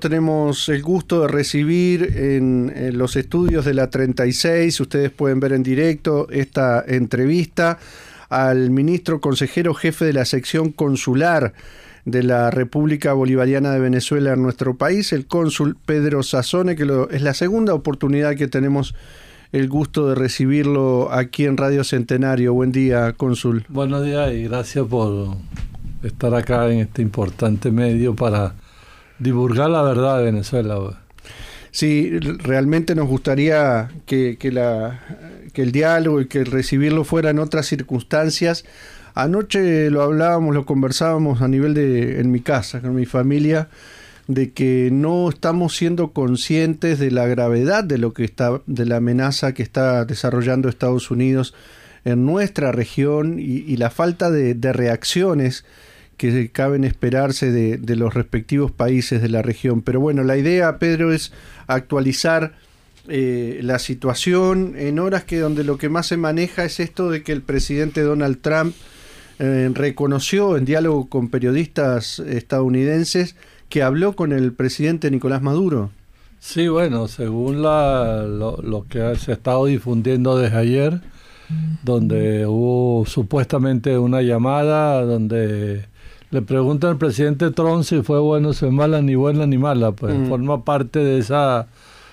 tenemos el gusto de recibir en los estudios de la 36, ustedes pueden ver en directo esta entrevista al ministro consejero jefe de la sección consular de la República Bolivariana de Venezuela en nuestro país, el cónsul Pedro Sassone, que es la segunda oportunidad que tenemos el gusto de recibirlo aquí en Radio Centenario. Buen día, cónsul. Buenos días y gracias por estar acá en este importante medio para divulgar la verdad de Venezuela. Sí, realmente nos gustaría que el diálogo y que recibirlo fuera en otras circunstancias. Anoche lo hablábamos, lo conversábamos a nivel en mi casa, con mi familia, de que no estamos siendo conscientes de la gravedad de de la amenaza que está desarrollando Estados Unidos en nuestra región y la falta de reacciones que caben esperarse de los respectivos países de la región. Pero bueno, la idea, Pedro, es actualizar la situación en horas donde lo que más se maneja es esto de que el presidente Donald Trump reconoció en diálogo con periodistas estadounidenses que habló con el presidente Nicolás Maduro. Sí, bueno, según lo que se ha estado difundiendo desde ayer, donde hubo supuestamente una llamada donde le preguntan al presidente Trump si fue bueno, si fue mala, ni buena ni mala, pues forma parte de esa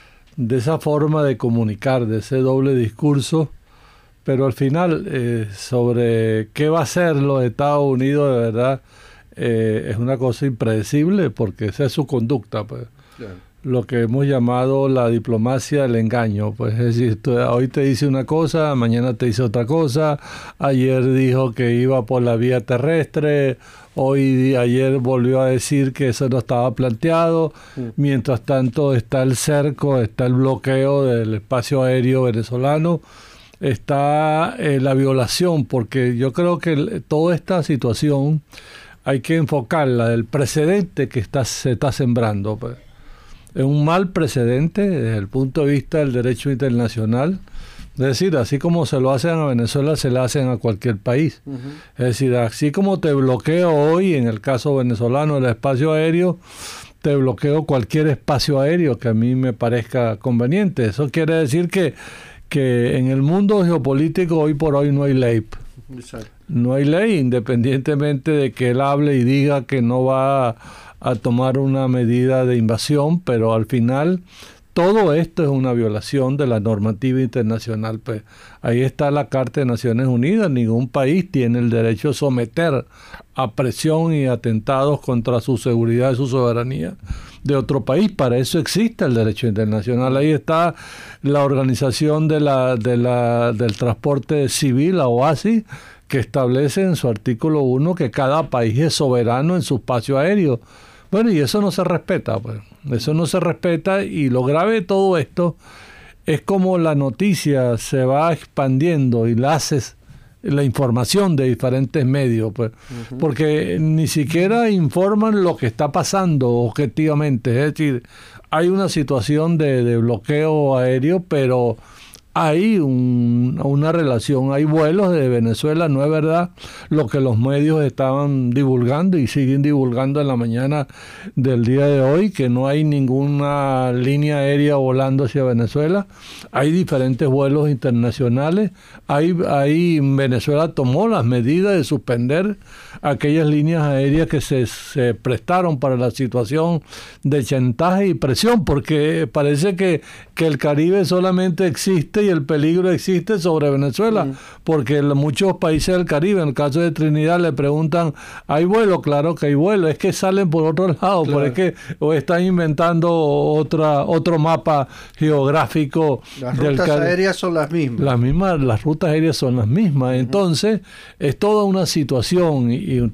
forma de comunicar, de ese doble discurso. Pero al final, sobre qué va a hacer los Estados Unidos, de verdad, es una cosa impredecible, porque esa es su conducta, pues. Claro. Lo que hemos llamado la diplomacia del engaño, pues es decir, hoy te dice una cosa, mañana te dice otra cosa, ayer dijo que iba por la vía terrestre, ayer volvió a decir que eso no estaba planteado, mientras tanto está el cerco, está el bloqueo del espacio aéreo venezolano, está la violación, porque yo creo que toda esta situación hay que enfocarla del precedente que se está sembrando, pues. Es un mal precedente desde el punto de vista del derecho internacional. Es decir, así como se lo hacen a Venezuela, se lo hacen a cualquier país. Es decir, así como te bloqueo hoy, en el caso venezolano, el espacio aéreo, te bloqueo cualquier espacio aéreo que a mí me parezca conveniente. Eso quiere decir que en el mundo geopolítico hoy por hoy no hay ley. Exacto. No hay ley, independientemente de que él hable y diga que no va a tomar una medida de invasión, pero al final todo esto es una violación de la normativa internacional. Pues ahí está la Carta de Naciones Unidas. Ningún país tiene el derecho a someter a presión y atentados contra su seguridad y su soberanía de otro país. Para eso existe el derecho internacional. Ahí está la Organización del Transporte Civil, la OASI, que establece en su artículo 1 que cada país es soberano en su espacio aéreo. Bueno, y eso no se respeta, pues. Eso no se respeta, y lo grave de todo esto es como la noticia se va expandiendo y la información de diferentes medios, pues, porque ni siquiera informan lo que está pasando objetivamente. Es decir, hay una situación de bloqueo aéreo, pero hay una relación, hay vuelos de Venezuela, no es verdad lo que los medios estaban divulgando y siguen divulgando en la mañana del día de hoy, que no hay ninguna línea aérea volando hacia Venezuela. Hay diferentes vuelos internacionales. Venezuela tomó las medidas de suspender aquellas líneas aéreas que se prestaron para la situación de chantaje y presión, porque parece que el Caribe solamente existe y el peligro existe sobre Venezuela, porque muchos países del Caribe, en el caso de Trinidad, le preguntan, ¿hay vuelo? Claro que hay vuelo, es que salen por otro lado, claro. O están inventando otro mapa geográfico. Las rutas aéreas son las mismas. Las rutas aéreas son las mismas. Entonces, es toda una situación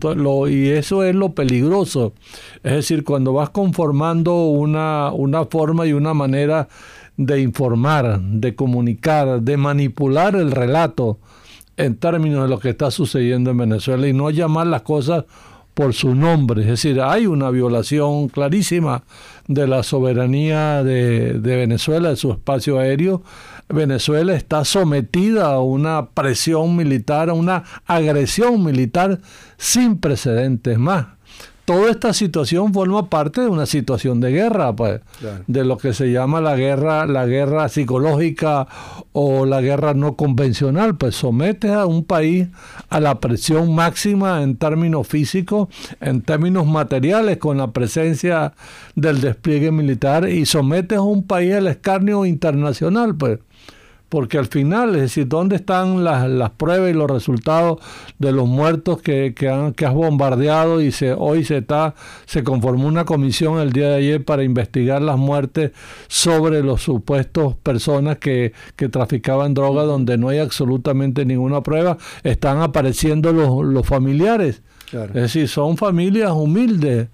y eso es lo peligroso. Es decir, cuando vas conformando una forma y una manera de informar, de comunicar, de manipular el relato en términos de lo que está sucediendo en Venezuela y no llamar las cosas por su nombre. Es decir, hay una violación clarísima de la soberanía de Venezuela, de su espacio aéreo. Venezuela está sometida a una presión militar, a una agresión militar sin precedentes más. toda esta situación forma parte de una situación de guerra, pues, claro, de lo que se llama la guerra psicológica o la guerra no convencional. Pues sometes a un país a la presión máxima en términos físicos, en términos materiales, con la presencia del despliegue militar, y sometes a un país al escarnio internacional, pues. Porque al final, es decir, ¿dónde están las pruebas y los resultados de los muertos que has bombardeado? Y hoy se conformó una comisión el día de ayer para investigar las muertes sobre los supuestos personas que traficaban droga, donde no hay absolutamente ninguna prueba. Están apareciendo los familiares. Claro. Es decir, son familias humildes,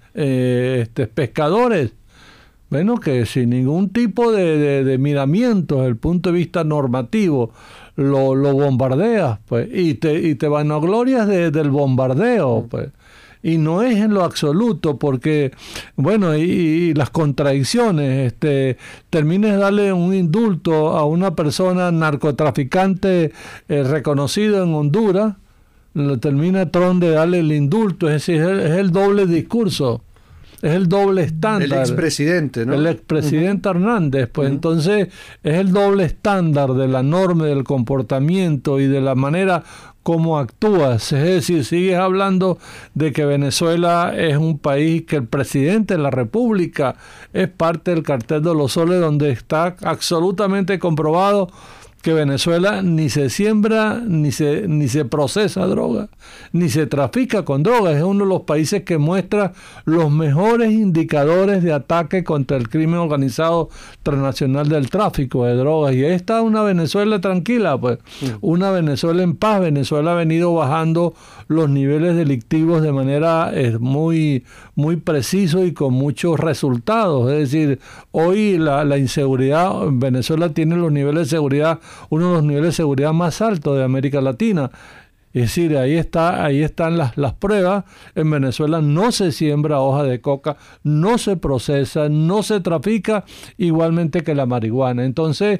pescadores. Bueno, que sin ningún tipo de miramiento desde el punto de vista normativo lo bombardeas, pues, y te vanaglorias del bombardeo, pues. Y no es en lo absoluto, porque, bueno, y las contradicciones, termines de darle un indulto a una persona narcotraficante reconocido en Honduras, termina Trump de darle el indulto, es decir, es el doble discurso. Es el doble estándar. El expresidente, ¿no? El expresidente Hernández, pues entonces es el doble estándar de la norma, del comportamiento y de la manera como actúas. Es decir, sigues hablando de que Venezuela es un país que el presidente de la República es parte del cartel de los soles, donde está absolutamente comprobado que Venezuela ni se siembra, ni se procesa droga, ni se trafica con drogas. Es uno de los países que muestra los mejores indicadores de ataque contra el crimen organizado transnacional del tráfico de drogas. Y ahí está una Venezuela tranquila, pues, una Venezuela en paz. Venezuela ha venido bajando los niveles delictivos de manera muy, muy preciso y con muchos resultados. Es decir, hoy la inseguridad, Venezuela tiene los niveles de seguridad, uno de los niveles de seguridad más altos de América Latina. Es decir, ahí están las pruebas. En Venezuela no se siembra hoja de coca, no se procesa, no se trafica, igualmente que la marihuana. Entonces,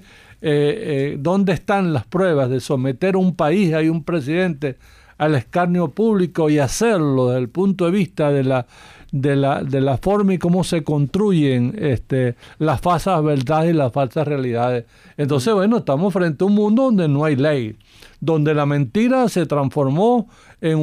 ¿dónde están las pruebas de someter a un país, hay un presidente, al escarnio público y hacerlo desde el punto de vista de la forma y cómo se construyen las falsas verdades y las falsas realidades? Entonces, bueno, estamos frente a un mundo donde no hay ley, donde la mentira se transformó en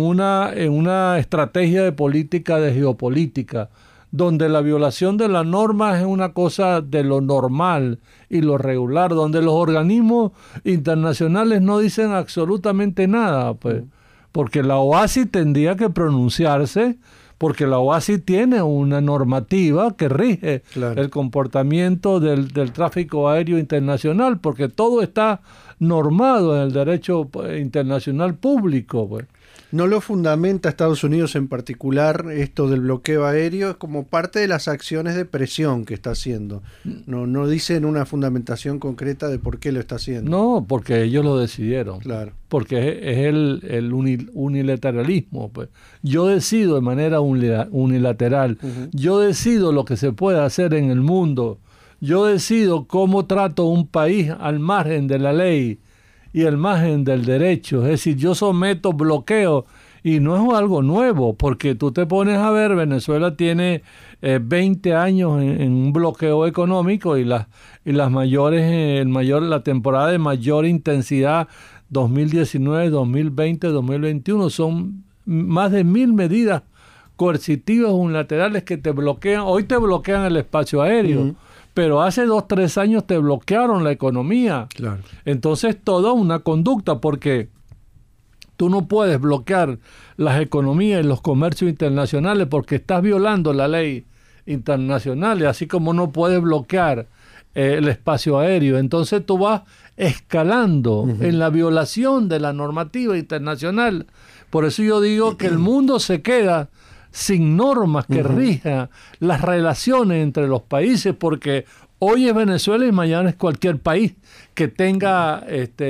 una estrategia de política, de geopolítica, donde la violación de las normas es una cosa de lo normal y lo regular, donde los organismos internacionales no dicen absolutamente nada, pues, porque la OASI tendría que pronunciarse, porque la OASI tiene una normativa que rige el comportamiento del tráfico aéreo internacional, porque todo está normado en el derecho internacional público, pues. ¿No lo fundamenta Estados Unidos en particular esto del bloqueo aéreo como parte de las acciones de presión que está haciendo? No dicen una fundamentación concreta de por qué lo está haciendo. No, porque ellos lo decidieron. Claro. Porque es el unilateralismo, pues. Yo decido de manera unilateral. Yo decido lo que se puede hacer en el mundo. Yo decido cómo trato un país al margen de la ley y al margen del derecho. Es decir, yo someto bloqueo, y no es algo nuevo, porque tú te pones a ver, Venezuela tiene 20 años en un bloqueo económico, y las mayores, la temporada de mayor intensidad 2019, 2020, 2021 son más de 1000 medidas coercitivas unilaterales que te bloquean. Hoy te bloquean el espacio aéreo, pero hace 2-3 años te bloquearon la economía. Claro. Entonces, toda una conducta, porque tú no puedes bloquear las economías y los comercios internacionales porque estás violando la ley internacional, así como no puedes bloquear el espacio aéreo. Entonces, tú vas escalando en la violación de la normativa internacional. Por eso yo digo que el mundo se queda sin normas que rijan las relaciones entre los países, porque hoy es Venezuela y mañana es cualquier país que tenga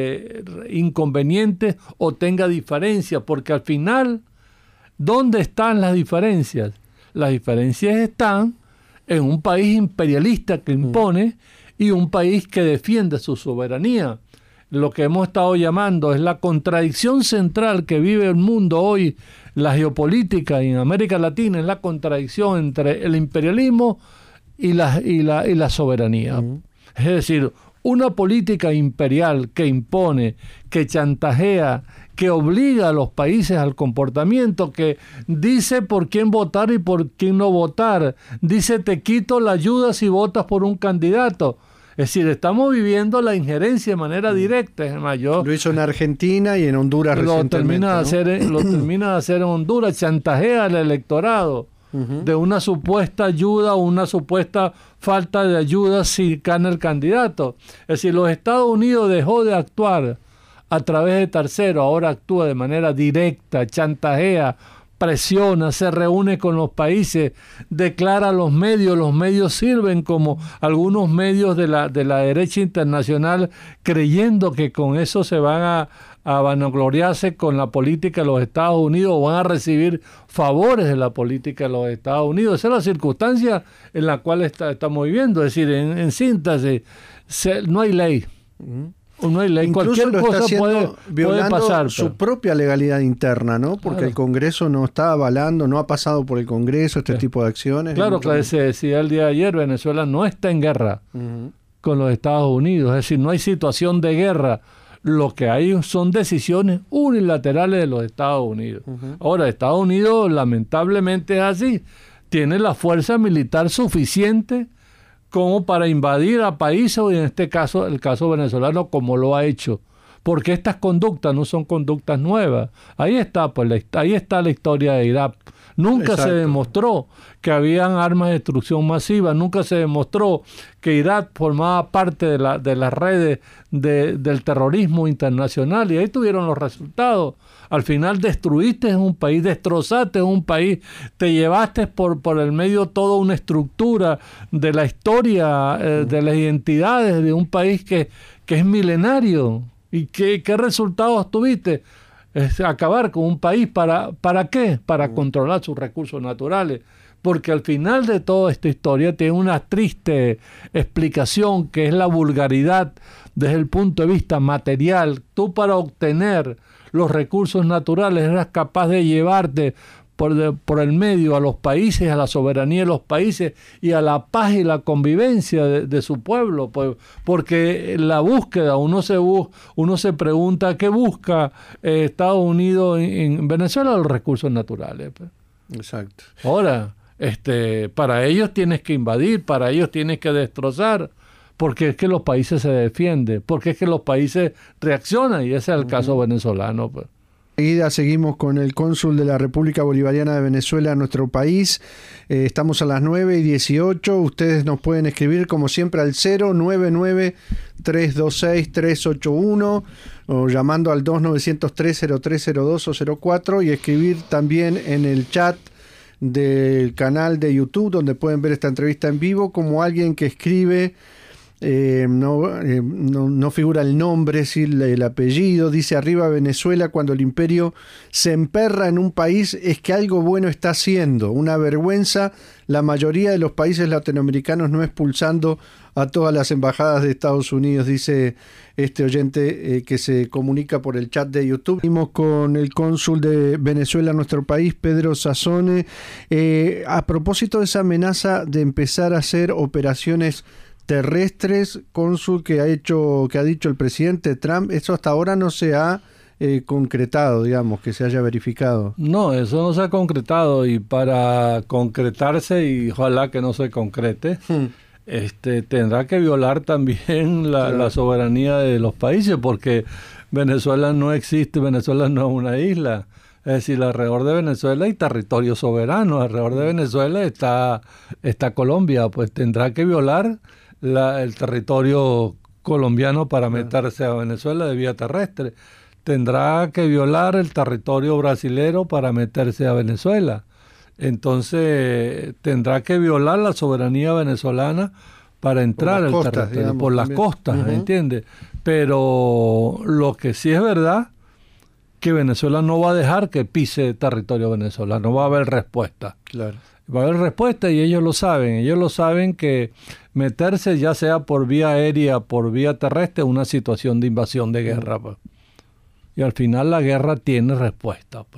inconvenientes o tenga diferencias, porque al final, ¿dónde están las diferencias? Las diferencias están en un país imperialista que impone y un país que defiende su soberanía. Lo que hemos estado llamando es la contradicción central que vive el mundo hoy, la geopolítica en América Latina es la contradicción entre el imperialismo y la soberanía. Es decir, una política imperial que impone, que chantajea, que obliga a los países al comportamiento, que dice por quién votar y por quién no votar, dice te quito la ayuda si votas por un candidato. Es decir, estamos viviendo la injerencia de manera directa. Es más, lo hizo en Argentina y en Honduras recientemente. Lo termina de hacer en Honduras, chantajea al electorado de una supuesta ayuda o una supuesta falta de ayuda si gana el candidato. Es decir, los Estados Unidos dejó de actuar a través de terceros, ahora actúa de manera directa, chantajea, presiona, se reúne con los países, declara los medios sirven como algunos medios de la derecha internacional, creyendo que con eso se van a vanagloriarse con la política de los Estados Unidos o van a recibir favores de la política de los Estados Unidos. Esa es la circunstancia en la cual estamos viviendo. Es decir, en síntesis, no hay ley. No hay ley. Incluso cualquier cosa puede pasar. Su propia legalidad interna, ¿no? Porque el Congreso no está avalando, no ha pasado por el Congreso este tipo de acciones. Claro, que se decía el día de ayer, Venezuela no está en guerra con los Estados Unidos. Es decir, no hay situación de guerra. Lo que hay son decisiones unilaterales de los Estados Unidos. Ahora, Estados Unidos, lamentablemente es así, tiene la fuerza militar suficiente como para invadir a países, y en este caso, el caso venezolano, como lo ha hecho. Porque estas conductas no son conductas nuevas. Ahí está la historia de Irak. Nunca se demostró que habían armas de destrucción masiva, nunca se demostró que Irak formaba parte de las redes del terrorismo internacional, y ahí tuvieron los resultados. Al final destruiste un país, destrozaste un país, te llevaste por el medio toda una estructura de la historia, de las identidades de un país que es milenario. ¿Y qué resultados tuviste? Es acabar con un país. ¿Para qué? Para controlar sus recursos naturales. Porque al final de toda esta historia tiene una triste explicación, que es la vulgaridad desde el punto de vista material. Tú, para obtener los recursos naturales, eras capaz de llevarte por el medio a los países, a la soberanía de los países y a la paz y la convivencia de su pueblo, pues, porque la búsqueda, uno se pregunta qué busca Estados Unidos en Venezuela, los recursos naturales, pues. Exacto. Ahora, para ellos tienes que invadir, para ellos tienes que destrozar, porque es que los países se defienden, porque es que los países reaccionan, y ese es el caso venezolano, pues. Enseguida seguimos con el cónsul de la República Bolivariana de Venezuela en nuestro país. Estamos a las 9:18. Ustedes nos pueden escribir como siempre al 099-326-381 o llamando al 2903-0302 o 04, y escribir también en el chat del canal de YouTube, donde pueden ver esta entrevista en vivo, como alguien que escribe. No figura el nombre, sí, el apellido. Dice: arriba Venezuela, cuando el imperio se emperra en un país es que algo bueno está haciendo. Una vergüenza la mayoría de los países latinoamericanos no expulsando a todas las embajadas de Estados Unidos, dice este oyente que se comunica por el chat de YouTube. Seguimos con el cónsul de Venezuela en nuestro país, Pedro Sassone. A propósito de esa amenaza de empezar a hacer operaciones terrestres, cónsul, que ha dicho el presidente Trump, eso hasta ahora no se ha concretado, digamos, que se haya verificado. No, eso no se ha concretado, y para concretarse, y ojalá que no se concrete, tendrá que violar también la soberanía de los países, porque Venezuela no existe, Venezuela no es una isla. Es decir, alrededor de Venezuela hay territorio soberano, alrededor de Venezuela está Colombia, pues tendrá que violar el territorio colombiano para meterse a Venezuela de vía terrestre. Tendrá que violar el territorio brasilero para meterse a Venezuela. Entonces tendrá que violar la soberanía venezolana para entrar al territorio, digamos, por las costas, ¿entiendes? Pero lo que sí es verdad, que Venezuela no va a dejar que pise territorio venezolano, va a haber respuesta. Claro. Va a haber respuesta, y ellos lo saben que meterse, ya sea por vía aérea, por vía terrestre, es una situación de invasión, de guerra, pues. Y al final la guerra tiene respuesta, pues.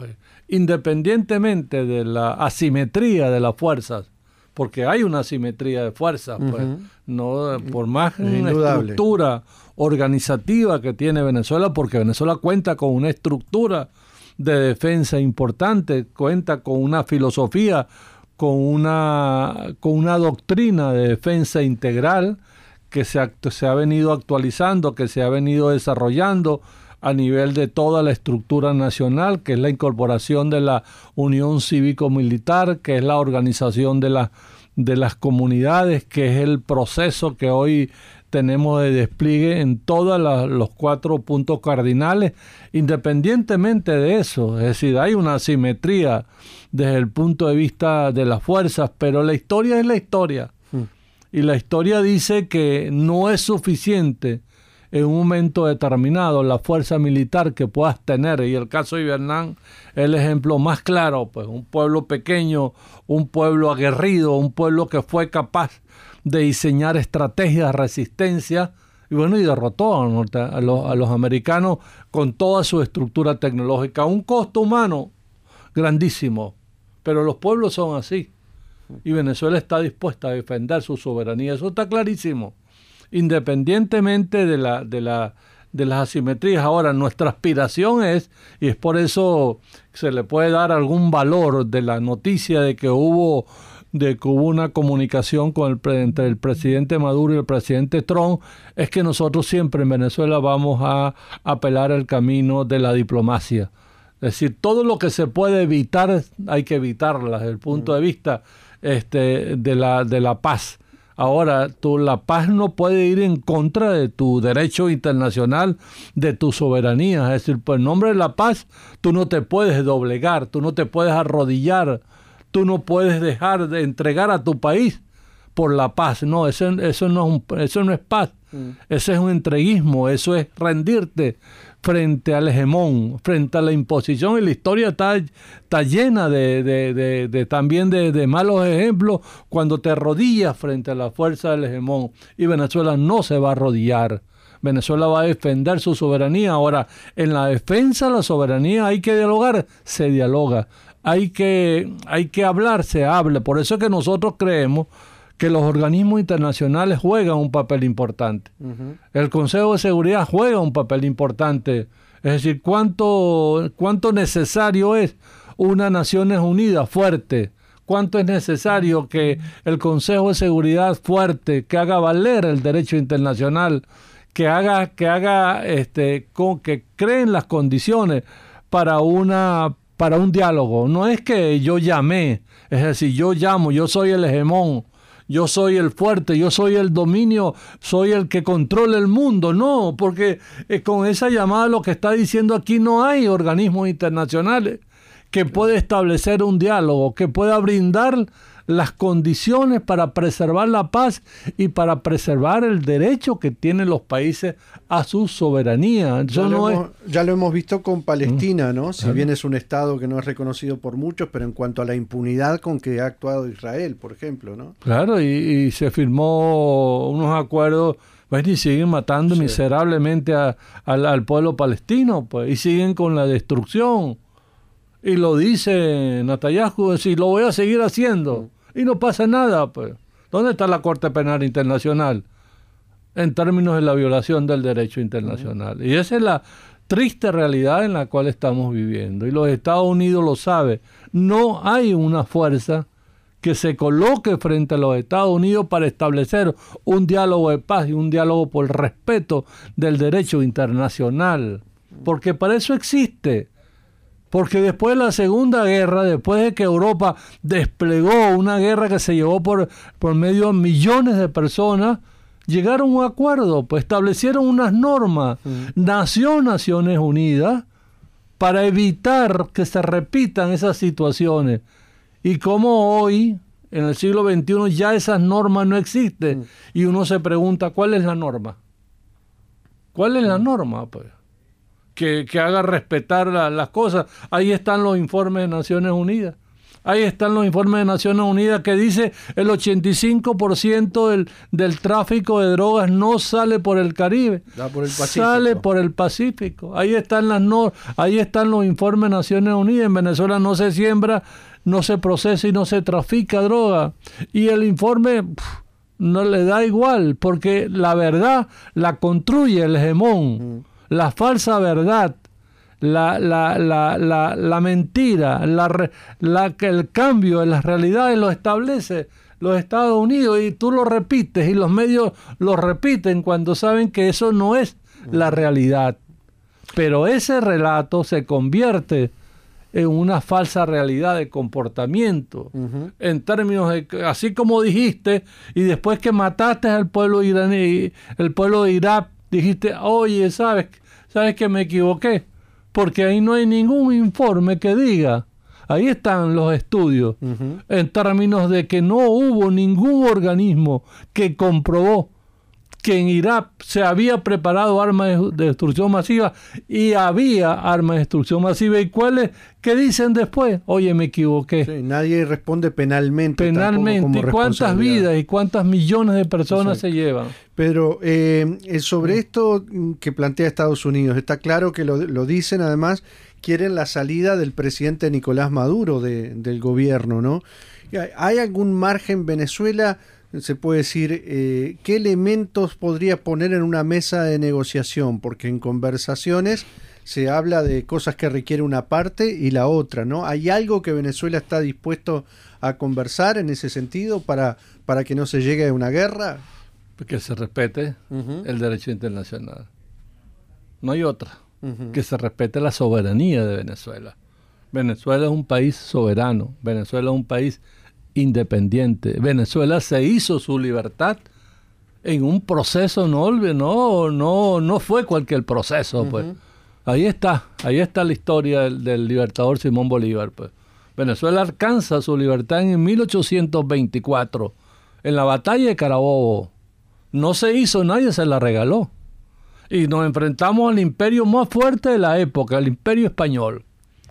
independientemente de la asimetría de las fuerzas, porque hay una asimetría de fuerzas, pues, no por más estructura organizativa que tiene Venezuela, porque Venezuela cuenta con una estructura de defensa importante, cuenta con una filosofía, con una doctrina de defensa integral que se ha venido actualizando, que se ha venido desarrollando a nivel de toda la estructura nacional, que es la incorporación de la Unión Cívico-Militar, que es la organización de las comunidades, que es el proceso que hoy tenemos de despliegue en todos los 4 puntos cardinales. Independientemente de eso, es decir, hay una asimetría desde el punto de vista de las fuerzas, pero la historia es la historia. Y la historia dice que no es suficiente en un momento determinado la fuerza militar que puedas tener, y el caso de Vietnam es el ejemplo más claro, pues un pueblo pequeño, un pueblo aguerrido, un pueblo que fue capaz de diseñar estrategias de resistencia y derrotó a los americanos con toda su estructura tecnológica, un costo humano grandísimo, pero los pueblos son así y Venezuela está dispuesta a defender su soberanía, eso está clarísimo, independientemente de las asimetrías. Ahora, nuestra aspiración es, y es por eso se le puede dar algún valor de la noticia de que hubo una comunicación entre el presidente Maduro y el presidente Trump, es que nosotros siempre en Venezuela vamos a apelar al camino de la diplomacia. Es decir, todo lo que se puede evitar, hay que evitarlo desde el punto de vista de la paz. Ahora, la paz no puede ir en contra de tu derecho internacional, de tu soberanía. Es decir, por el nombre de la paz, tú no te puedes doblegar, tú no te puedes arrodillar, tú no puedes dejar de entregar a tu país por la paz. No, eso no es paz. Ese es un entreguismo, eso es rendirte frente al hegemón, frente a la imposición, y la historia está llena también de malos ejemplos cuando te arrodillas frente a la fuerza del hegemón, y Venezuela no se va a arrodillar. Venezuela va a defender su soberanía. Ahora, en la defensa de la soberanía hay que dialogar, se dialoga. Hay que hablar, se habla. Por eso es que nosotros creemos que los organismos internacionales juegan un papel importante. El Consejo de Seguridad juega un papel importante. Es decir, cuánto necesario es una Naciones Unidas fuerte, cuánto es necesario que el Consejo de Seguridad fuerte, que haga valer el derecho internacional, que creen las condiciones para un diálogo. No es que yo llamé, es decir, yo llamo, yo soy el hegemón, yo soy el fuerte, yo soy el dominio, soy el que controla el mundo. No, porque con esa llamada lo que está diciendo aquí, no hay organismos internacionales que pueda establecer un diálogo, que pueda brindar las condiciones para preservar la paz y para preservar el derecho que tienen los países a su soberanía. Ya lo hemos visto con Palestina, ¿no? Si bien es un Estado que no es reconocido por muchos, pero en cuanto a la impunidad con que ha actuado Israel, por ejemplo, ¿no? Claro, y se firmó unos acuerdos, pues, y siguen matando miserablemente al pueblo palestino, pues, y siguen con la destrucción. Y lo dice Netanyahu, si lo voy a seguir haciendo. Y no pasa nada, pues. ¿Dónde está la Corte Penal Internacional en términos de la violación del derecho internacional? Y esa es la triste realidad en la cual estamos viviendo. Y los Estados Unidos lo saben. No hay una fuerza que se coloque frente a los Estados Unidos para establecer un diálogo de paz y un diálogo por el respeto del derecho internacional. Porque para eso existe. Porque después de la Segunda Guerra, después de que Europa desplegó una guerra que se llevó por medio de millones de personas, llegaron a un acuerdo, pues establecieron unas normas. Nació Naciones Unidas para evitar que se repitan esas situaciones. Y como hoy, en el siglo XXI, ya esas normas no existen. Y uno se pregunta, ¿cuál es la norma? ¿Cuál es la norma, pues? Que haga respetar las cosas. Ahí están los informes de Naciones Unidas. Ahí están los informes de Naciones Unidas que dice el 85% del tráfico de drogas no sale por el Caribe, sale por el Pacífico. Ahí están los informes de Naciones Unidas. En Venezuela no se siembra, no se procesa y no se trafica droga. Y el informe no le da igual, porque la verdad la construye el hegemón, la falsa verdad. La mentira, el cambio en las realidades lo establece los Estados Unidos, y tú lo repites y los medios lo repiten cuando saben que eso no es la realidad. Pero ese relato se convierte en una falsa realidad de comportamiento, en términos de, así como dijiste, y después que mataste al pueblo iraní, el pueblo de Irak, dijiste, oye, ¿sabes que me equivoqué? Porque ahí no hay ningún informe que diga, ahí están los estudios, en términos de que no hubo ningún organismo que comprobó que en Irak se había preparado armas de destrucción masiva y había armas de destrucción masiva. ¿Y cuáles? ¿Qué dicen después? Oye, me equivoqué. Sí, nadie responde penalmente. Penalmente. ¿Y cuántas vidas y cuántas millones de personas se llevan? Pero sobre esto que plantea Estados Unidos, está claro que lo dicen, además, quieren la salida del presidente Nicolás Maduro del gobierno, ¿no? ¿Hay algún margen? Venezuela, se puede decir, ¿qué elementos podría poner en una mesa de negociación? Porque en conversaciones se habla de cosas que requiere una parte y la otra, ¿no? ¿Hay algo que Venezuela está dispuesto a conversar en ese sentido para que no se llegue a una guerra? Que se respete el derecho internacional. No hay otra. Que se respete la soberanía de Venezuela. Venezuela es un país soberano. Venezuela es un país independiente. Venezuela se hizo su libertad en un proceso, no fue cualquier proceso, pues. Ahí está la historia del libertador Simón Bolívar, pues. Venezuela alcanza su libertad en 1824, en la batalla de Carabobo. No se hizo, nadie se la regaló. Y nos enfrentamos al imperio más fuerte de la época, el imperio español.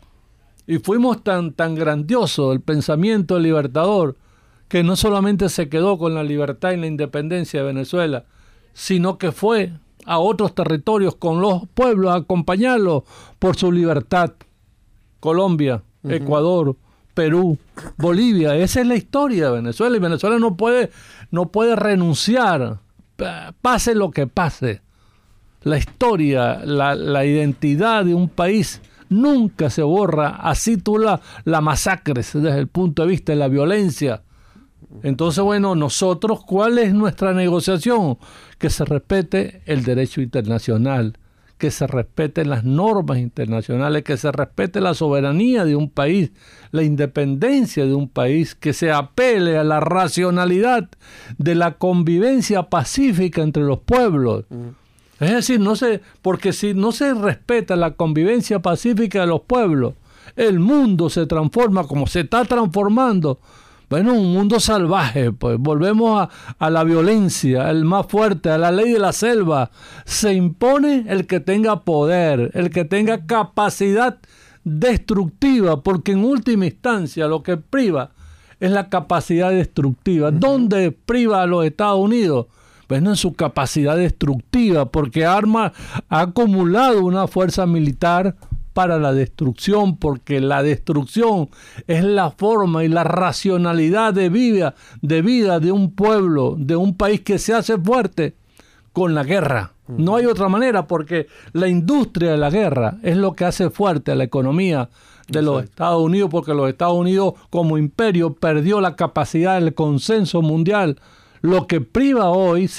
Y fuimos tan grandioso el pensamiento del libertador, que no solamente se quedó con la libertad y la independencia de Venezuela, sino que fue a otros territorios con los pueblos a acompañarlos por su libertad. Colombia, Ecuador, Perú, Bolivia. Esa es la historia de Venezuela, y Venezuela no puede renunciar, pase lo que pase. La historia, la identidad de un país nunca se borra, así tú la masacres desde el punto de vista de la violencia. Entonces, bueno, nosotros, ¿cuál es nuestra negociación? Que se respete el derecho internacional, que se respeten las normas internacionales, que se respete la soberanía de un país, la independencia de un país, que se apele a la racionalidad de la convivencia pacífica entre los pueblos. Es decir, porque si no se respeta la convivencia pacífica de los pueblos, el mundo se transforma como se está transformando. Bueno, un mundo salvaje, pues volvemos a la violencia, el más fuerte, a la ley de la selva. Se impone el que tenga poder, el que tenga capacidad destructiva, porque en última instancia lo que priva es la capacidad destructiva. ¿Dónde priva a los Estados Unidos? Bueno, en su capacidad destructiva, porque ha acumulado una fuerza militar para la destrucción, porque la destrucción es la forma y la racionalidad de vida de un pueblo, de un país que se hace fuerte con la guerra. No hay otra manera, porque la industria de la guerra es lo que hace fuerte a la economía de los Estados Unidos, porque los Estados Unidos como imperio perdió la capacidad del consenso mundial. Lo que priva hoy,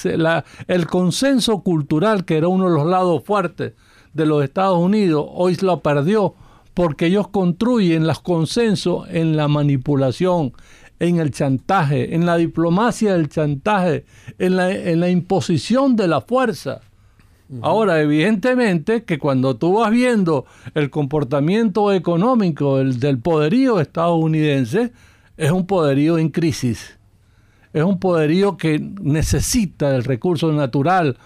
el consenso cultural, que era uno de los lados fuertes de los Estados Unidos, hoy lo perdió, porque ellos construyen los consensos en la manipulación, en el chantaje, en la diplomacia del chantaje, en la imposición de la fuerza. Ahora, evidentemente que cuando tú vas viendo el comportamiento económico del poderío estadounidense, es un poderío en crisis. Es un poderío que necesita el recurso natural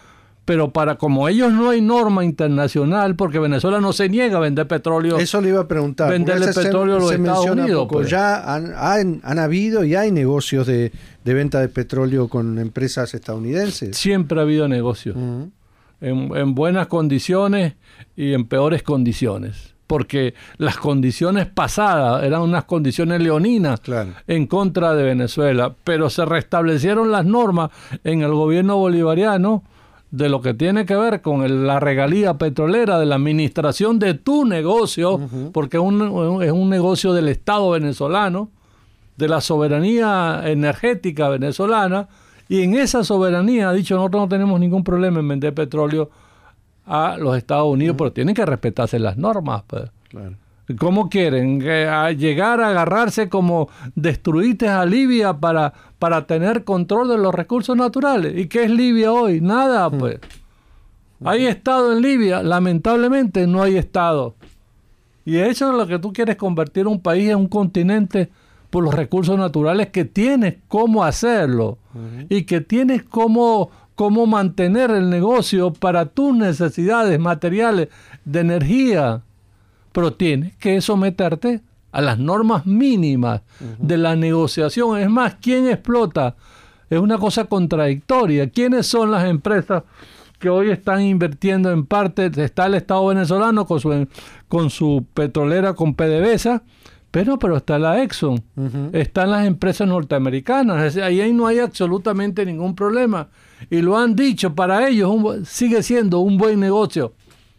pero como ellos no hay norma internacional, porque Venezuela no se niega a vender petróleo. Eso le iba a preguntar. Venderle petróleo a los Estados Unidos. Pues. Ya han habido y hay negocios de venta de petróleo con empresas estadounidenses. Siempre ha habido negocios. En buenas condiciones y en peores condiciones. Porque las condiciones pasadas eran unas condiciones leoninas, claro, en contra de Venezuela. Pero se restablecieron las normas en el gobierno bolivariano de lo que tiene que ver con la regalía petrolera, de la administración de tu negocio, porque es un negocio del Estado venezolano, de la soberanía energética venezolana, y en esa soberanía ha dicho, nosotros no tenemos ningún problema en vender petróleo a los Estados Unidos, pero tienen que respetarse las normas. Pues. Claro. ¿Cómo quieren? Llegar a agarrarse como destruiste a Libia para tener control de los recursos naturales. ¿Y qué es Libia hoy? Nada, pues. ¿Hay Estado en Libia? Lamentablemente no hay Estado. Y eso es lo que tú quieres, convertir un país en un continente por los recursos naturales, que tienes cómo hacerlo y que tienes cómo mantener el negocio para tus necesidades materiales de energía. Pero tienes que someterte a las normas mínimas de la negociación. Es más, ¿quién explota? Es una cosa contradictoria. ¿Quiénes son las empresas que hoy están invirtiendo en parte? Está el Estado venezolano con su petrolera, con PDVSA, pero está la Exxon, están las empresas norteamericanas. Es decir, ahí no hay absolutamente ningún problema. Y lo han dicho, para ellos sigue siendo un buen negocio.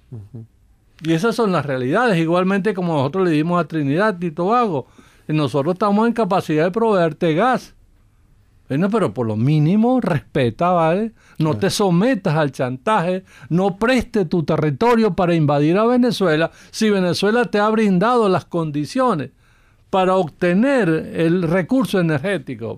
Y esas son las realidades, igualmente como nosotros le dimos a Trinidad y Tobago. Y nosotros estamos en capacidad de proveerte gas. Bueno, pero por lo mínimo respeta, ¿vale? No te sometas al chantaje, no preste tu territorio para invadir a Venezuela si Venezuela te ha brindado las condiciones para obtener el recurso energético.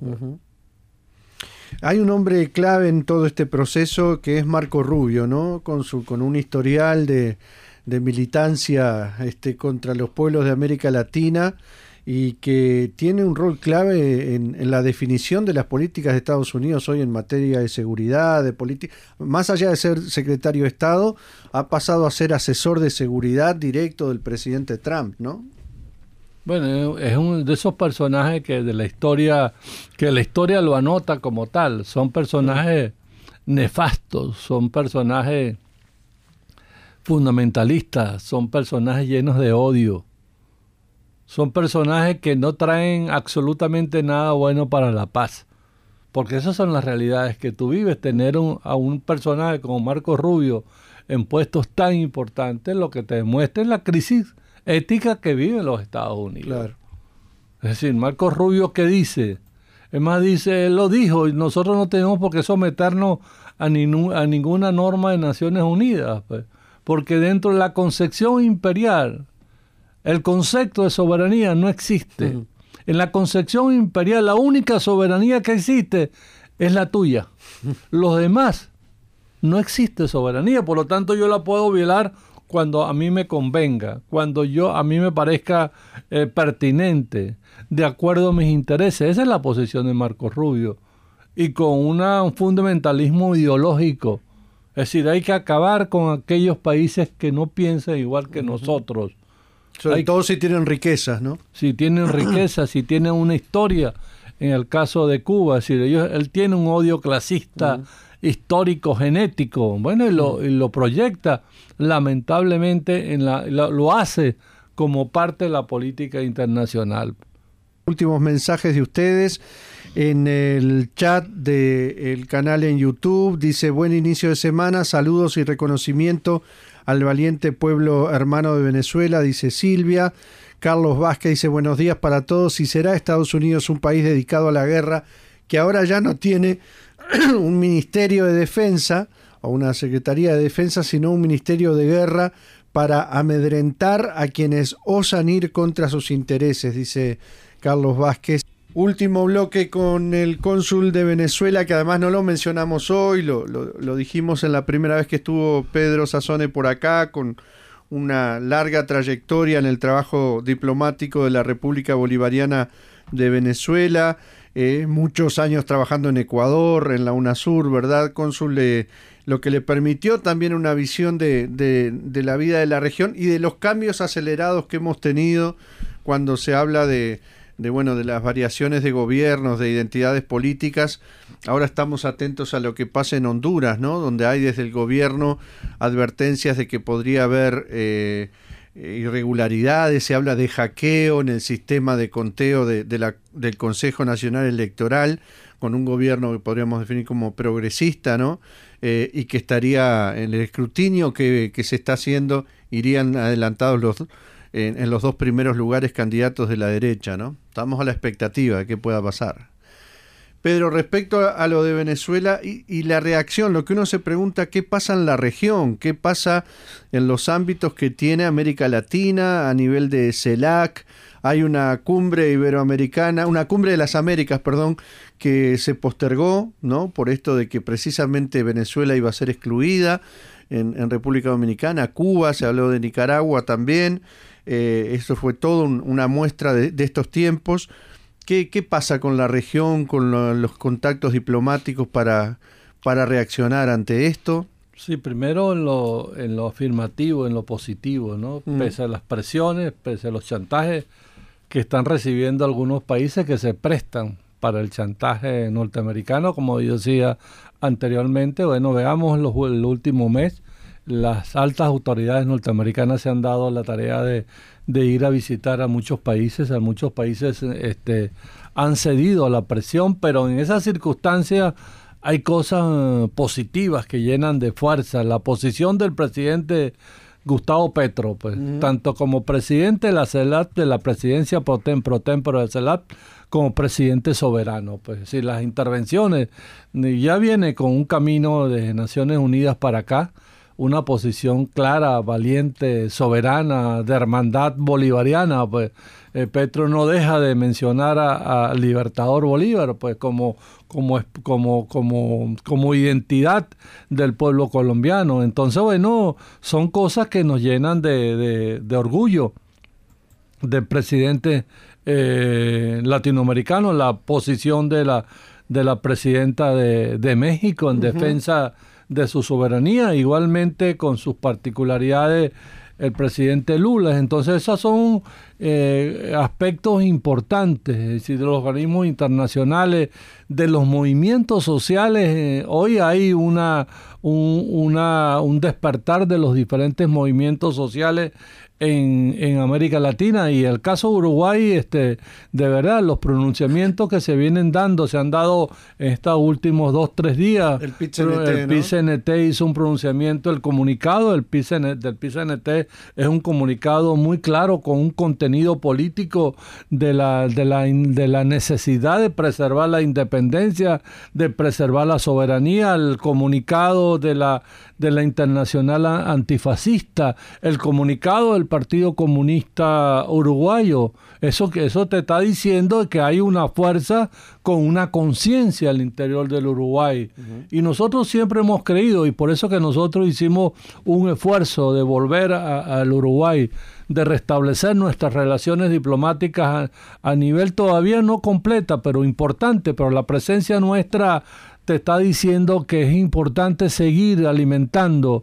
Hay un hombre clave en todo este proceso que es Marco Rubio, ¿no? Con un historial de militancia contra los pueblos de América Latina, y que tiene un rol clave en la definición de las políticas de Estados Unidos hoy en materia de seguridad, de política. Más allá de ser secretario de Estado, ha pasado a ser asesor de seguridad directo del presidente Trump, ¿no? Bueno, es uno de esos personajes que la historia lo anota como tal. Son personajes nefastos, son personajes fundamentalistas, son personajes llenos de odio. Son personajes que no traen absolutamente nada bueno para la paz. Porque esas son las realidades que tú vives. Tener a un personaje como Marco Rubio en puestos tan importantes, lo que te demuestra es la crisis ética que viven los Estados Unidos. Claro. Es decir, Marco Rubio, ¿qué dice? Es más, dice, él lo dijo, y nosotros no tenemos por qué someternos a ninguna norma de Naciones Unidas, pues, porque dentro de la concepción imperial, el concepto de soberanía no existe. En la concepción imperial, la única soberanía que existe es la tuya. Los demás, no existe soberanía. Por lo tanto, yo la puedo violar cuando a mí me convenga, cuando a mí me parezca pertinente, de acuerdo a mis intereses. Esa es la posición de Marco Rubio. Y con un fundamentalismo ideológico. Es decir, hay que acabar con aquellos países que no piensan igual que nosotros. Sobre todo si tienen riquezas, ¿no? Si tienen riquezas, si tienen una historia. En el caso de Cuba, es decir, él tiene un odio clasista, histórico, genético. Bueno, y lo proyecta, lamentablemente, lo hace como parte de la política internacional. Últimos mensajes de ustedes en el chat del canal en YouTube. Dice, buen inicio de semana, saludos y reconocimiento al valiente pueblo hermano de Venezuela, dice Silvia. Carlos Vázquez dice, buenos días para todos. ¿Y será Estados Unidos un país dedicado a la guerra que ahora ya no tiene un ministerio de defensa o una secretaría de defensa, sino un ministerio de guerra para amedrentar a quienes osan ir contra sus intereses? Dice Carlos Vázquez. Último bloque con el cónsul de Venezuela, que además no lo mencionamos hoy, lo dijimos en la primera vez que estuvo Pedro Sassone por acá, con una larga trayectoria en el trabajo diplomático de la República Bolivariana de Venezuela. muchos años trabajando en Ecuador, en la UNASUR, ¿verdad, cónsul? Lo que le permitió también una visión de la vida de la región y de los cambios acelerados que hemos tenido cuando se habla de las variaciones de gobiernos, de identidades políticas. Ahora estamos atentos a lo que pasa en Honduras, ¿no? Donde hay desde el gobierno advertencias de que podría haber irregularidades, se habla de hackeo en el sistema de conteo del Consejo Nacional Electoral, con un gobierno que podríamos definir como progresista, ¿no? Y que estaría en el escrutinio que se está haciendo, irían adelantados en los 2 primeros lugares candidatos de la derecha, ¿no? Estamos a la expectativa de qué pueda pasar. Pedro, respecto a lo de Venezuela y la reacción, lo que uno se pregunta, ¿qué pasa en la región? ¿Qué pasa en los ámbitos que tiene América Latina a nivel de CELAC? Hay una cumbre iberoamericana, una cumbre de las Américas, perdón, que se postergó, ¿no? Por esto de que precisamente Venezuela iba a ser excluida en República Dominicana, Cuba, se habló de Nicaragua también. Esto fue todo una muestra de estos tiempos. ¿Qué pasa con la región, con los contactos diplomáticos para reaccionar ante esto? Sí, primero en lo afirmativo, en lo positivo, ¿no? Pese a las presiones, pese a los chantajes que están recibiendo algunos países que se prestan para el chantaje norteamericano, como yo decía anteriormente. Bueno, veamos el último mes, las altas autoridades norteamericanas se han dado la tarea de ir a visitar a muchos países. Han cedido a la presión, pero en esas circunstancias hay cosas positivas que llenan de fuerza. La posición del presidente Gustavo Petro, pues, tanto como presidente de la CELAC, de la presidencia pro tempore de CELAC, como presidente soberano. Pues, es decir, las intervenciones, ya viene con un camino de Naciones Unidas para acá, una posición clara, valiente, soberana, de hermandad bolivariana. Pues Petro no deja de mencionar a Libertador Bolívar, pues como identidad del pueblo colombiano. Entonces, bueno, son cosas que nos llenan de orgullo del presidente latinoamericano, la posición de la presidenta de México en defensa de su soberanía, igualmente con sus particularidades el presidente Lula. Entonces esos son aspectos importantes, es decir, de los organismos internacionales, de los movimientos sociales. Hoy hay un despertar de los diferentes movimientos sociales en América Latina, y el caso de Uruguay, de verdad, los pronunciamientos que se han dado en estos últimos 2-3 días. El PIT-CNT hizo un pronunciamiento, el comunicado del PIT-CNT es un comunicado muy claro con un contenido político de la necesidad de preservar la independencia, de preservar la soberanía. El comunicado de la Internacional Antifascista, el comunicado del Partido Comunista Uruguayo. Eso te está diciendo que hay una fuerza con una conciencia al interior del Uruguay. Y nosotros siempre hemos creído, y por eso que nosotros hicimos un esfuerzo de volver al Uruguay, de restablecer nuestras relaciones diplomáticas a nivel todavía no completa, pero importante. Pero la presencia nuestra te está diciendo que es importante seguir alimentando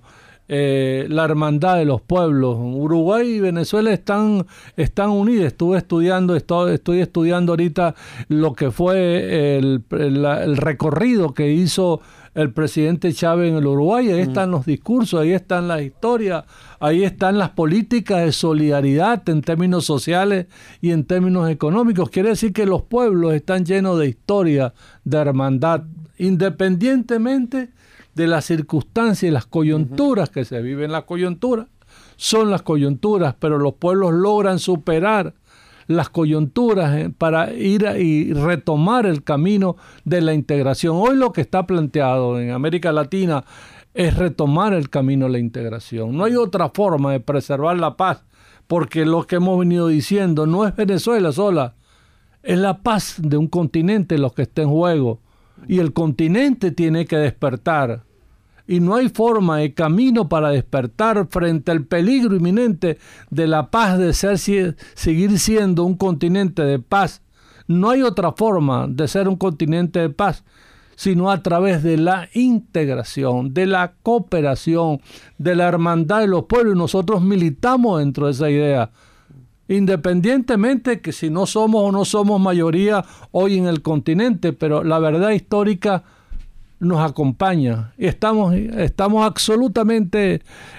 la hermandad de los pueblos. Uruguay y Venezuela están unidas. Estoy estudiando ahorita lo que fue el recorrido que hizo el presidente Chávez en el Uruguay. Ahí están los discursos, ahí están las historias, ahí están las políticas de solidaridad en términos sociales y en términos económicos. Quiere decir que los pueblos están llenos de historia, de hermandad, independientemente de las circunstancias y las coyunturas que se viven. Las coyunturas son las coyunturas, pero los pueblos logran superar las coyunturas para ir y retomar el camino de la integración. Hoy lo que está planteado en América Latina es retomar el camino de la integración. No hay otra forma de preservar la paz, porque lo que hemos venido diciendo no es Venezuela sola, es la paz de un continente lo que está en juego. Y el continente tiene que despertar. Y no hay forma de camino para despertar frente al peligro inminente de la paz, de seguir siendo un continente de paz. No hay otra forma de ser un continente de paz, sino a través de la integración, de la cooperación, de la hermandad de los pueblos. Y nosotros militamos dentro de esa idea, independientemente que si no somos o no somos mayoría hoy en el continente, pero la verdad histórica nos acompaña. Estamos absolutamente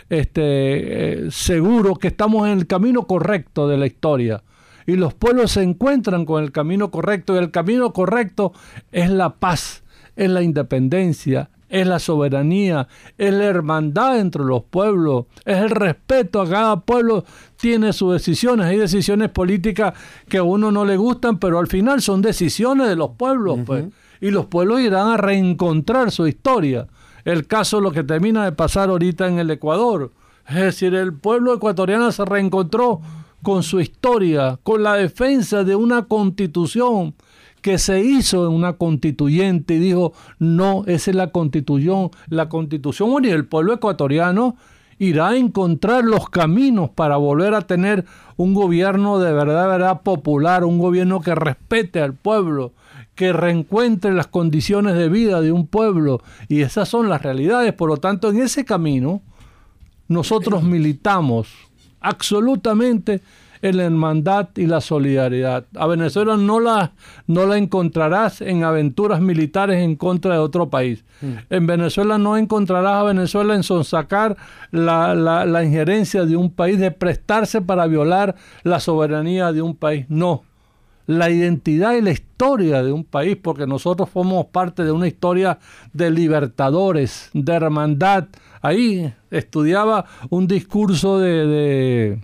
seguros que estamos en el camino correcto de la historia. Y los pueblos se encuentran con el camino correcto, y el camino correcto es la paz, es la independencia, es la soberanía, es la hermandad entre los pueblos, es el respeto a cada pueblo, tiene sus decisiones. Hay decisiones políticas que a uno no le gustan, pero al final son decisiones de los pueblos, pues. Y los pueblos irán a reencontrar su historia. El caso, lo que termina de pasar ahorita en el Ecuador. Es decir, el pueblo ecuatoriano se reencontró con su historia, con la defensa de una constitución que se hizo en una constituyente y dijo, no, esa es la constitución y el pueblo ecuatoriano irá a encontrar los caminos para volver a tener un gobierno de verdad popular, un gobierno que respete al pueblo, que reencuentre las condiciones de vida de un pueblo, y esas son las realidades. Por lo tanto, en ese camino nosotros militamos absolutamente en la hermandad y la solidaridad. A Venezuela no la encontrarás en aventuras militares en contra de otro país. En Venezuela no encontrarás a Venezuela en sonsacar la injerencia de un país, de prestarse para violar la soberanía de un país. No. La identidad y la historia de un país, porque nosotros formamos parte de una historia de libertadores, de hermandad. Ahí estudiaba un discurso de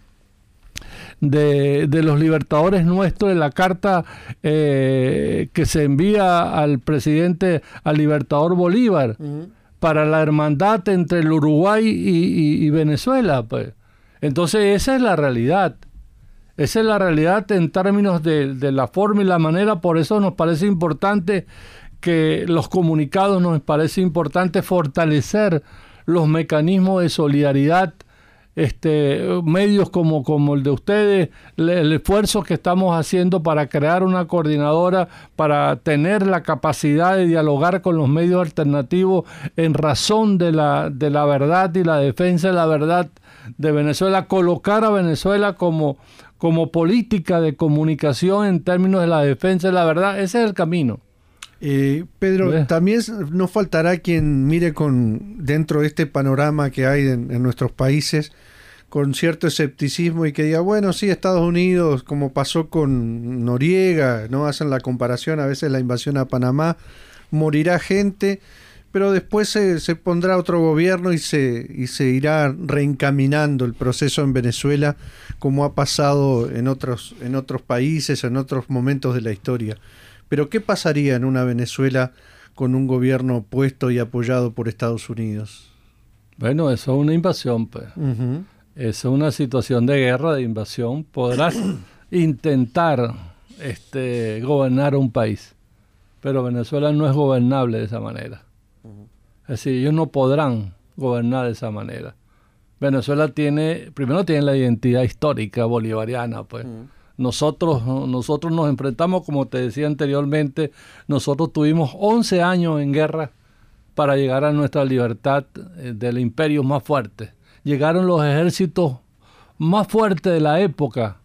los libertadores nuestros, de la carta que se envía al presidente, al libertador Bolívar, para la hermandad entre el Uruguay y Venezuela, pues. Entonces esa es la realidad. Esa es la realidad en términos de la forma y la manera. Por eso nos parece importante que los comunicados, nos parece importante fortalecer los mecanismos de solidaridad, medios como el de ustedes, el esfuerzo que estamos haciendo para crear una coordinadora, para tener la capacidad de dialogar con los medios alternativos en razón de la verdad y la defensa de la verdad de Venezuela, colocar a Venezuela como política de comunicación en términos de la defensa de la verdad. Ese es el camino. Pedro, también no faltará quien mire dentro de este panorama que hay en nuestros países con cierto escepticismo y que diga, bueno, sí, Estados Unidos, como pasó con Noriega, ¿no? Hacen la comparación, a veces la invasión a Panamá, morirá gente, pero después se pondrá otro gobierno y se irá reencaminando el proceso en Venezuela, como ha pasado en otros países, en otros momentos de la historia. Pero ¿qué pasaría en una Venezuela con un gobierno opuesto y apoyado por Estados Unidos? Bueno, eso es una invasión, pues. Eso es una situación de guerra, de invasión. Podrás intentar gobernar un país, pero Venezuela no es gobernable de esa manera. Es decir, ellos no podrán gobernar de esa manera. Venezuela primero tiene la identidad histórica bolivariana, pues. Nosotros nos enfrentamos, como te decía anteriormente, nosotros tuvimos 11 años en guerra para llegar a nuestra libertad del imperio más fuerte. Llegaron los ejércitos más fuertes de la época.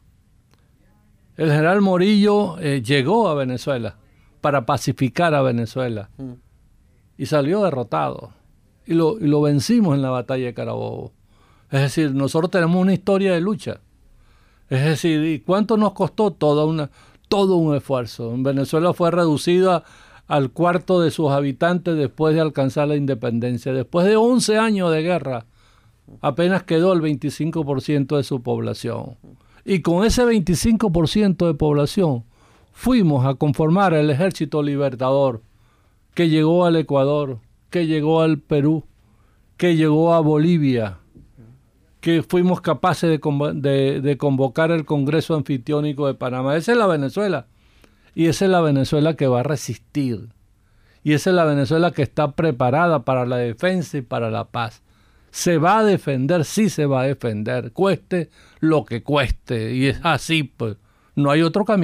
El general Morillo llegó a Venezuela para pacificar a Venezuela y salió derrotado. Y lo vencimos en la batalla de Carabobo. Es decir, nosotros tenemos una historia de lucha. Es decir, ¿y cuánto nos costó? Todo un esfuerzo. En Venezuela fue reducida al cuarto de sus habitantes después de alcanzar la independencia. Después de 11 años de guerra, apenas quedó el 25% de su población. Y con ese 25% de población fuimos a conformar el Ejército Libertador, que llegó al Ecuador, que llegó al Perú, que llegó a Bolivia, que fuimos capaces de convocar el Congreso Anfitriónico de Panamá. Esa es la Venezuela. Y esa es la Venezuela que va a resistir. Y esa es la Venezuela que está preparada para la defensa y para la paz. Se va a defender, sí se va a defender, cueste lo que cueste. Y es así, pues. No hay otro camino.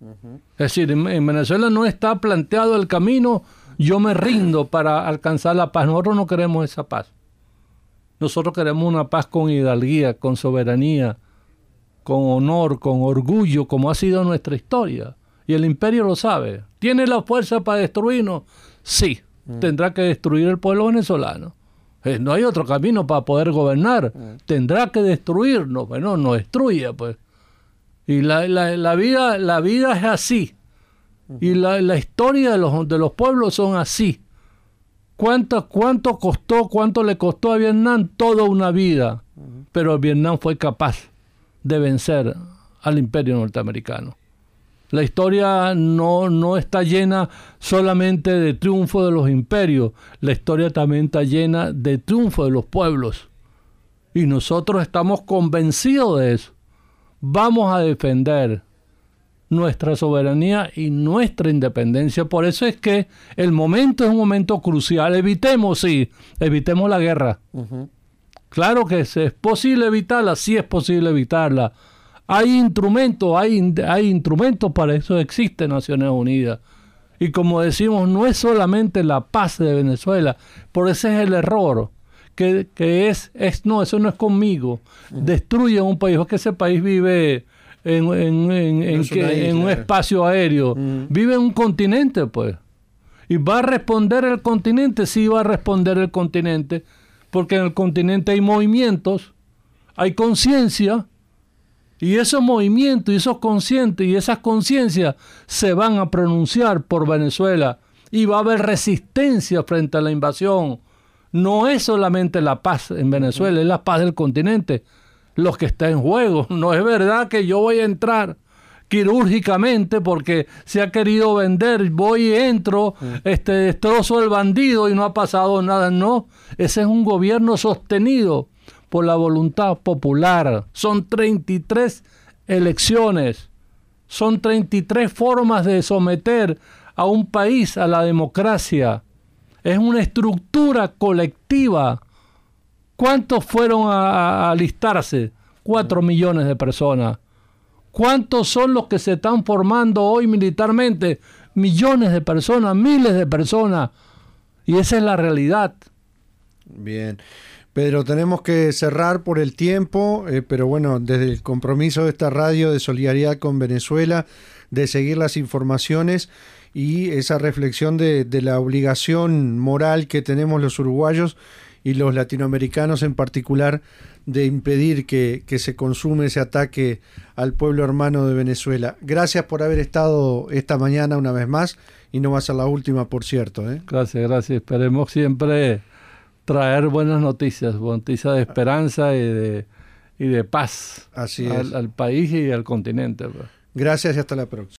Es decir, en Venezuela no está planteado el camino, yo me rindo para alcanzar la paz. Nosotros no queremos esa paz. Nosotros queremos una paz con hidalguía, con soberanía, con honor, con orgullo, como ha sido nuestra historia. Y el imperio lo sabe. ¿Tiene la fuerza para destruirnos? Sí. Tendrá que destruir el pueblo venezolano. No hay otro camino para poder gobernar. Tendrá que destruirnos. Bueno, nos destruye, pues. Y la vida es así. Y la historia de los pueblos son así. ¿Cuánto costó, cuánto le costó a Vietnam? Toda una vida. Pero Vietnam fue capaz de vencer al imperio norteamericano. La historia no está llena solamente de triunfo de los imperios. La historia también está llena de triunfo de los pueblos. Y nosotros estamos convencidos de eso. Vamos a defender nuestra soberanía y nuestra independencia. Por eso es que el momento es un momento crucial. Evitemos la guerra. Claro que es posible evitarla, sí es posible evitarla. Hay instrumentos, para eso existe Naciones Unidas. Y como decimos, no es solamente la paz de Venezuela, por ese es el error, que no, eso no es conmigo. Destruye un país, porque ese país vive en un espacio aéreo, vive en un continente, pues. ¿Y va a responder el continente? Sí, va a responder el continente, porque en el continente hay movimientos, hay conciencia, y esos movimientos, y esos conscientes, y esas conciencias se van a pronunciar por Venezuela, y va a haber resistencia frente a la invasión. No es solamente la paz en Venezuela, es la paz del continente los que está en juego. No es verdad que yo voy a entrar quirúrgicamente porque se ha querido vender, voy y entro, destrozo el bandido y no ha pasado nada. No, ese es un gobierno sostenido por la voluntad popular. Son 33 elecciones, son 33 formas de someter a un país a la democracia. Es una estructura colectiva. ¿Cuántos fueron a alistarse? 4 millones de personas. ¿Cuántos son los que se están formando hoy militarmente? Millones de personas, miles de personas. Y esa es la realidad. Bien. Pedro, tenemos que cerrar por el tiempo, pero bueno, desde el compromiso de esta radio de solidaridad con Venezuela, de seguir las informaciones y esa reflexión de la obligación moral que tenemos los uruguayos y los latinoamericanos en particular de impedir que se consume ese ataque al pueblo hermano de Venezuela. Gracias por haber estado esta mañana una vez más y no va a ser la última, por cierto. Gracias. Esperemos siempre traer buenas noticias de esperanza y de paz Así al país y al continente. Gracias y hasta la próxima.